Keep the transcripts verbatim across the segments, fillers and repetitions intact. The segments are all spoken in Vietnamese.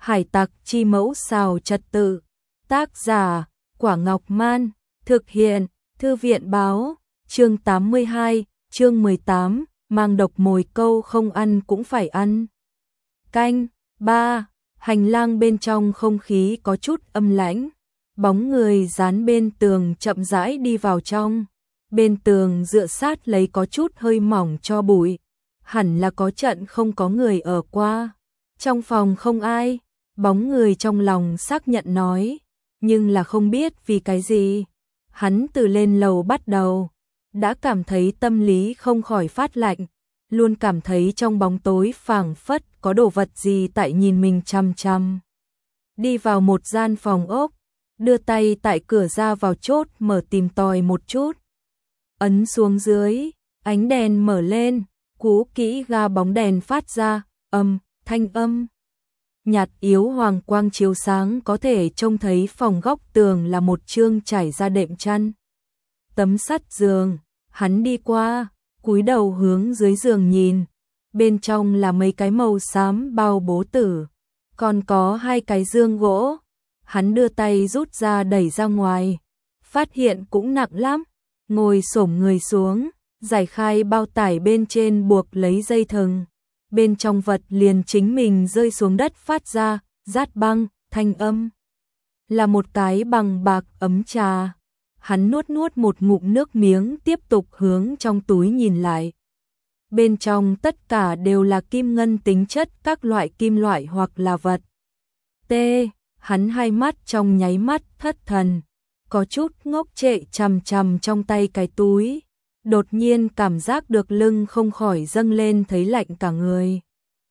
Hải tặc chi mẫu xào trật tự. Tác giả, Quả Ngọc Man. Thực hiện, Thư viện báo. Chương tám mươi hai, chương mười tám, mang độc mồi câu không ăn cũng phải ăn. Canh, ba, hành lang bên trong không khí có chút âm lãnh. Bóng người dán bên tường chậm rãi đi vào trong. Bên tường dựa sát lấy có chút hơi mỏng cho bụi. Hẳn là có trận không có người ở qua. Trong phòng không ai, bóng người trong lòng xác nhận nói. Nhưng là không biết vì cái gì. Hắn từ lên lầu bắt đầu, đã cảm thấy tâm lý không khỏi phát lạnh. Luôn cảm thấy trong bóng tối phảng phất có đồ vật gì tại nhìn mình chăm chăm. Đi vào một gian phòng ốc, đưa tay tại cửa ra vào chốt mở tìm tòi một chút. Ấn xuống dưới, ánh đèn mở lên, cú kỹ ga bóng đèn phát ra, âm, thanh âm. Nhạt yếu hoàng quang chiếu sáng có thể trông thấy phòng góc tường là một chương trải ra đệm chăn. Tấm sắt giường, hắn đi qua, cúi đầu hướng dưới giường nhìn. Bên trong là mấy cái màu xám bao bố tử, còn có hai cái dương gỗ. Hắn đưa tay rút ra đẩy ra ngoài, phát hiện cũng nặng lắm. Ngồi xổm người xuống, giải khai bao tải bên trên buộc lấy dây thừng. Bên trong vật liền chính mình rơi xuống đất phát ra, rát băng, thanh âm. Là một cái bằng bạc ấm trà. Hắn nuốt nuốt một ngụm nước miếng tiếp tục hướng trong túi nhìn lại. Bên trong tất cả đều là kim ngân tính chất các loại kim loại hoặc là vật. T. Hắn hai mắt trong nháy mắt thất thần. Có chút ngốc trệ chằm chằm trong tay cái túi. Đột nhiên cảm giác được lưng không khỏi dâng lên thấy lạnh cả người.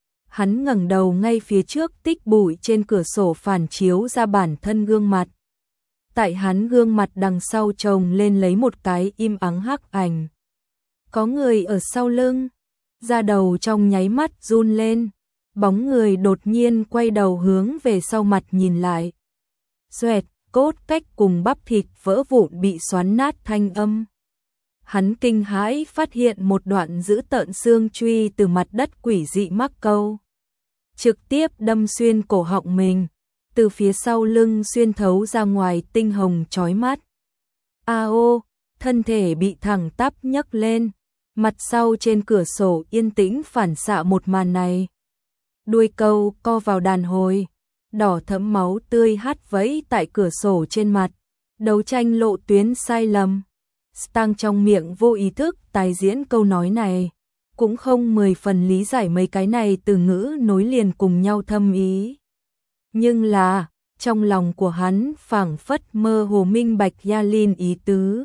Hắn ngẩng đầu ngay phía trước tích bụi trên cửa sổ phản chiếu ra bản thân gương mặt. Tại hắn gương mặt đằng sau chồng lên lấy một cái im ắng hắc ảnh. Có người ở sau lưng. Da đầu trong nháy mắt run lên. Bóng người đột nhiên quay đầu hướng về sau mặt nhìn lại. Xoẹt, cốt cách cùng bắp thịt vỡ vụn bị xoắn nát thanh âm. Hắn kinh hãi phát hiện một đoạn dữ tợn xương truy từ mặt đất quỷ dị mắc câu. Trực tiếp đâm xuyên cổ họng mình, từ phía sau lưng xuyên thấu ra ngoài tinh hồng chói mắt. A ô, thân thể bị thẳng tắp nhấc lên, mặt sau trên cửa sổ yên tĩnh phản xạ một màn này. Đuôi câu co vào đàn hồi, đỏ thẫm máu tươi hắt vẫy tại cửa sổ trên mặt, đấu tranh lộ tuyến sai lầm. Stang trong miệng vô ý thức tái diễn câu nói này, cũng không mười phần lý giải mấy cái này từ ngữ nối liền cùng nhau thâm ý. Nhưng là, trong lòng của hắn phảng phất mơ hồ minh bạch Yalin ý tứ.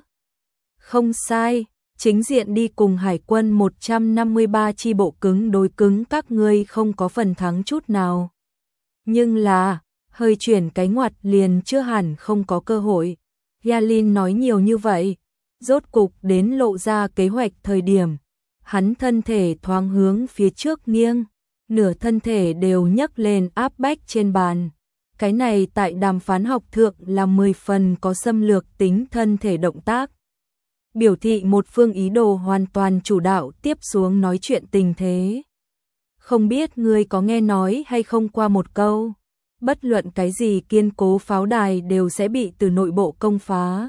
Không sai, chính diện đi cùng hải quân một trăm năm mươi ba chi bộ cứng đối cứng các ngươi không có phần thắng chút nào. Nhưng là, hơi chuyển cái ngoặt liền chưa hẳn không có cơ hội. Yalin nói nhiều như vậy. Rốt cục đến lộ ra kế hoạch thời điểm, hắn thân thể thoáng hướng phía trước nghiêng, nửa thân thể đều nhấc lên áp bách trên bàn. Cái này tại đàm phán học thượng là mười phần có xâm lược tính thân thể động tác. Biểu thị một phương ý đồ hoàn toàn chủ đạo tiếp xuống nói chuyện tình thế. Không biết ngươi có nghe nói hay không qua một câu, bất luận cái gì kiên cố pháo đài đều sẽ bị từ nội bộ công phá.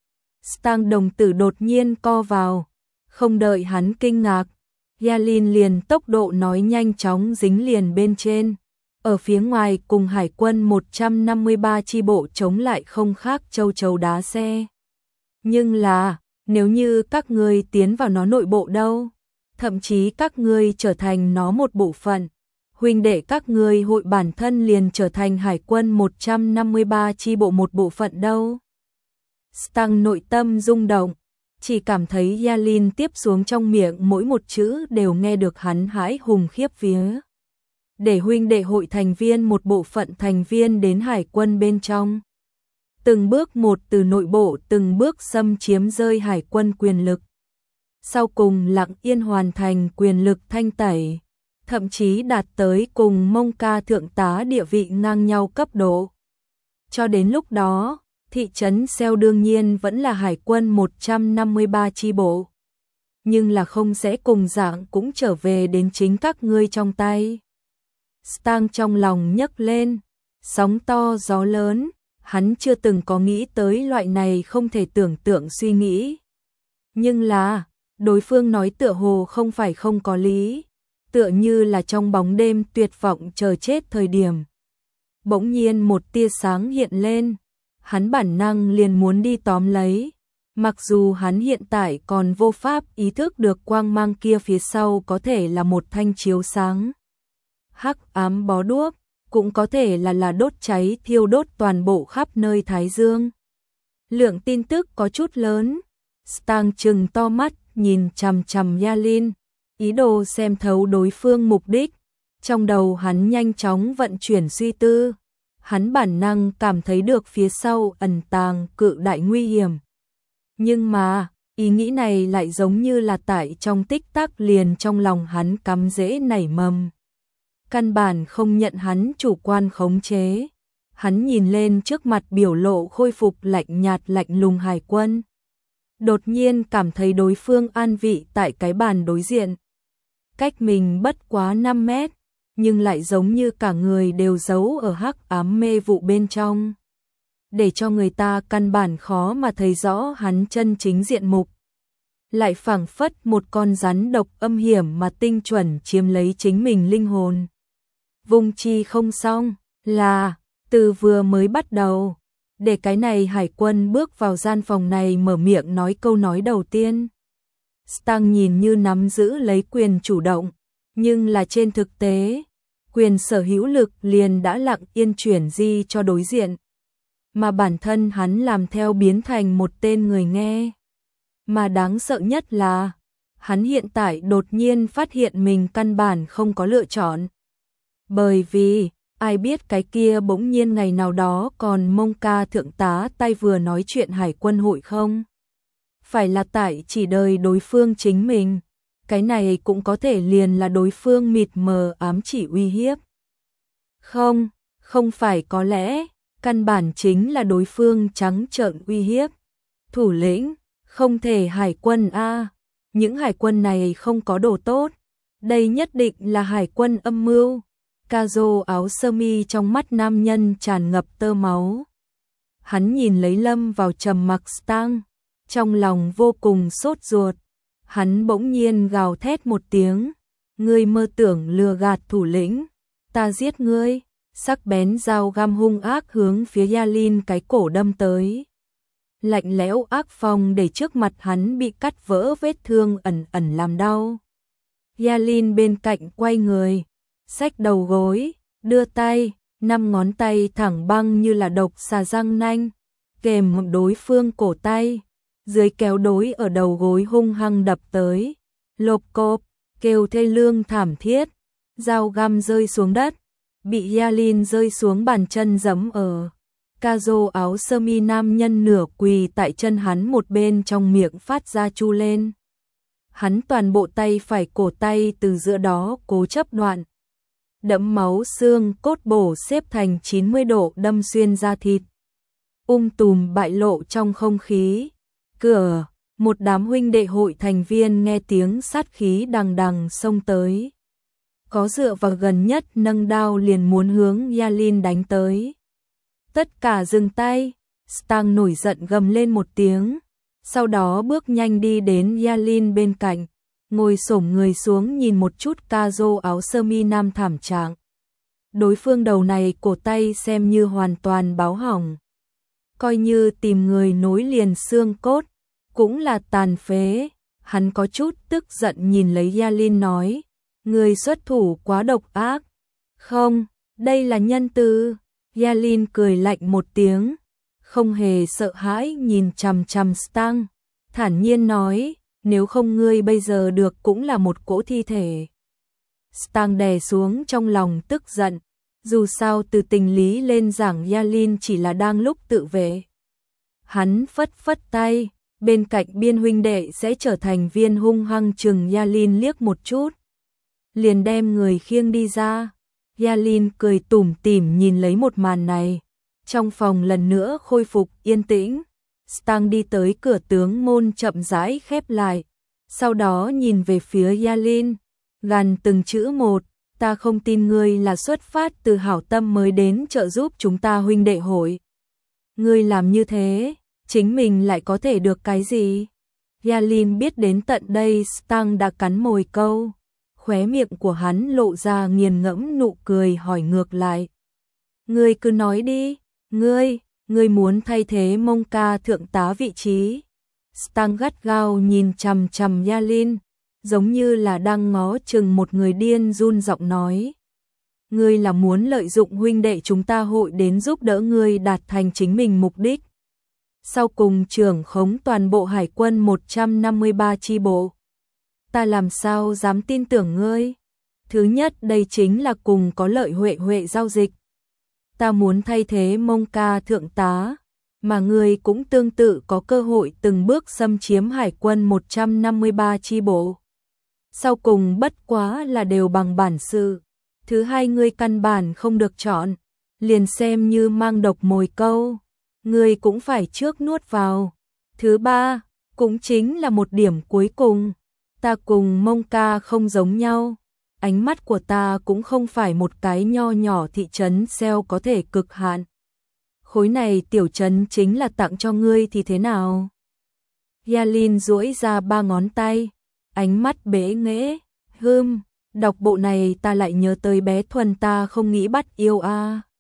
Stang đồng tử đột nhiên co vào, không đợi hắn kinh ngạc, Yalin liền tốc độ nói nhanh chóng dính liền bên trên. Ở phía ngoài cùng hải quân một trăm năm mươi ba chi bộ chống lại không khác châu chấu đá xe. Nhưng là, nếu như các ngươi tiến vào nó nội bộ đâu, thậm chí các ngươi trở thành nó một bộ phận, huynh đệ các ngươi hội bản thân liền trở thành hải quân một trăm năm mươi ba chi bộ một bộ phận đâu. Stang nội tâm rung động, chỉ cảm thấy Yalin tiếp xuống trong miệng mỗi một chữ đều nghe được hắn hãi hùng khiếp vía. Để huynh đệ hội thành viên một bộ phận thành viên đến hải quân bên trong. Từng bước một từ nội bộ từng bước xâm chiếm rơi hải quân quyền lực. Sau cùng lặng yên hoàn thành quyền lực thanh tẩy, thậm chí đạt tới cùng Mông Ca thượng tá địa vị ngang nhau cấp độ. Cho đến lúc đó, thị trấn Seo đương nhiên vẫn là hải quân một trăm năm mươi ba chi bộ. Nhưng là không sẽ cùng dạng cũng trở về đến chính các ngươi trong tay. Stang trong lòng nhấc lên, Sóng to gió lớn, hắn chưa từng có nghĩ tới loại này không thể tưởng tượng suy nghĩ. Nhưng là, đối phương nói tựa hồ không phải không có lý, tựa như là trong bóng đêm tuyệt vọng chờ chết thời điểm. Bỗng nhiên một tia sáng hiện lên, hắn bản năng liền muốn đi tóm lấy. Mặc dù hắn hiện tại còn vô pháp ý thức được quang mang kia phía sau có thể là một thanh chiếu sáng. Hắc ám bó đuốc, cũng có thể là là đốt cháy thiêu đốt toàn bộ khắp nơi Thái Dương. Lượng tin tức có chút lớn, Stang trừng to mắt nhìn chằm chằm Yalin, ý đồ xem thấu đối phương mục đích. Trong đầu hắn nhanh chóng vận chuyển suy tư, hắn bản năng cảm thấy được phía sau ẩn tàng cự đại nguy hiểm. Nhưng mà, ý nghĩ này lại giống như là tại trong tích tắc liền trong lòng hắn cắm rễ nảy mầm. Căn bản không nhận hắn chủ quan khống chế. Hắn nhìn lên trước mặt biểu lộ khôi phục lạnh nhạt lạnh lùng Hải Quân. Đột nhiên cảm thấy đối phương an vị tại cái bàn đối diện. Cách mình bất quá năm mét, nhưng lại giống như cả người đều giấu ở hắc ám mê vụ bên trong. Để cho người ta căn bản khó mà thấy rõ hắn chân chính diện mục. Lại phảng phất một con rắn độc âm hiểm mà tinh chuẩn chiếm lấy chính mình linh hồn. Vùng chi không xong, là, từ vừa mới bắt đầu, để cái này Hải Quân bước vào gian phòng này mở miệng nói câu nói đầu tiên. Stang nhìn như nắm giữ lấy quyền chủ động, nhưng là trên thực tế, quyền sở hữu lực liền đã lặng yên chuyển di cho đối diện. Mà bản thân hắn làm theo biến thành một tên người nghe. Mà đáng sợ nhất là, hắn hiện tại đột nhiên phát hiện mình căn bản không có lựa chọn. Bởi vì, ai biết cái kia bỗng nhiên ngày nào đó còn Mông Ca thượng tá tay vừa nói chuyện Hải Quân hội không? Phải là tại chỉ đời đối phương chính mình, cái này cũng có thể liền là đối phương mịt mờ ám chỉ uy hiếp. Không, không phải có lẽ, căn bản chính là đối phương trắng trợn uy hiếp. Thủ lĩnh, không thể Hải Quân a, những Hải Quân này không có đồ tốt, đây nhất định là Hải Quân âm mưu. Kazo áo sơ mi trong mắt nam nhân tràn ngập tơ máu. Hắn nhìn lấy lâm vào trầm mặc Stang, trong lòng vô cùng sốt ruột. Hắn bỗng nhiên gào thét một tiếng, ngươi mơ tưởng lừa gạt thủ lĩnh, ta giết ngươi. Sắc bén dao găm hung ác hướng phía Yalin cái cổ đâm tới. Lạnh lẽo ác phong để trước mặt hắn bị cắt vỡ vết thương ẩn ẩn làm đau. Yalin bên cạnh quay người, xách đầu gối, đưa tay, năm ngón tay thẳng băng như là độc xà răng nanh, kềm đối phương cổ tay, dưới kéo đối ở đầu gối hung hăng đập tới. Lộp cộp, kêu thê lương thảm thiết, dao găm rơi xuống đất, bị Yalin rơi xuống bàn chân giẫm ở. Kazo áo sơ mi nam nhân nửa quỳ tại chân hắn một bên trong miệng phát ra chu lên. Hắn toàn bộ tay phải cổ tay từ giữa đó cố chấp đoạn. Đẫm máu xương cốt bổ xếp thành chín mươi độ đâm xuyên da thịt. Um tùm bại lộ trong không khí. Cửa, một đám huynh đệ hội thành viên nghe tiếng sát khí đằng đằng xông tới. Có dựa vào gần nhất nâng đao liền muốn hướng Yalin đánh tới. Tất cả dừng tay, Stang nổi giận gầm lên một tiếng, sau đó bước nhanh đi đến Yalin bên cạnh, ngồi xổm người xuống nhìn một chút Kazo áo sơ mi nam thảm trạng. Đối phương đầu này cổ tay xem như hoàn toàn báo hỏng. Coi như tìm người nối liền xương cốt, cũng là tàn phế. Hắn có chút tức giận nhìn lấy Yalin nói, người xuất thủ quá độc ác. Không, đây là nhân từ. Yalin cười lạnh một tiếng, không hề sợ hãi nhìn chằm chằm Stang, thản nhiên nói, nếu không ngươi bây giờ được cũng là một cỗ thi thể. Stang đè xuống trong lòng tức giận, dù sao từ tình lý lên giảng Yalin chỉ là đang lúc tự vệ. Hắn phất phất tay, bên cạnh biên huynh đệ sẽ trở thành viên hung hăng chừng Yalin liếc một chút. Liền đem người khiêng đi ra. Yalin cười tủm tỉm nhìn lấy một màn này. Trong phòng lần nữa khôi phục yên tĩnh. Stang đi tới cửa tướng môn chậm rãi khép lại. Sau đó nhìn về phía Yalin, gằn từng chữ một, ta không tin ngươi là xuất phát từ hảo tâm mới đến trợ giúp chúng ta huynh đệ hội. Ngươi làm như thế, chính mình lại có thể được cái gì? Yalin biết đến tận đây Stang đã cắn mồi câu, khóe miệng của hắn lộ ra nghiền ngẫm nụ cười hỏi ngược lại. Ngươi cứ nói đi, ngươi, ngươi muốn thay thế Mông Ca thượng tá vị trí. Stang gắt gao nhìn chằm chằm Yalin, giống như là đang ngó chừng một người điên, run giọng nói. Ngươi là muốn lợi dụng huynh đệ chúng ta hội đến giúp đỡ ngươi đạt thành chính mình mục đích. Sau cùng trưởng khống toàn bộ hải quân một trăm năm mươi ba chi bộ. Ta làm sao dám tin tưởng ngươi? Thứ nhất, đây chính là cùng có lợi huệ huệ giao dịch. Ta muốn thay thế Mông Ca thượng tá, mà ngươi cũng tương tự có cơ hội từng bước xâm chiếm hải quân một trăm năm mươi ba chi bộ. Sau cùng bất quá là đều bằng bản sự. Thứ hai, ngươi căn bản không được chọn, liền xem như mang độc mồi câu, ngươi cũng phải trước nuốt vào. Thứ ba, cũng chính là một điểm cuối cùng, ta cùng Mông Ca không giống nhau. Ánh mắt của ta cũng không phải một cái nho nhỏ thị trấn xeo có thể cực hạn. Khối này tiểu trấn chính là tặng cho ngươi thì thế nào? Yalin duỗi ra ba ngón tay, ánh mắt bế nghễ. Hừm, đọc bộ này ta lại nhớ tới bé Thuần, ta không nghĩ bắt yêu a. À.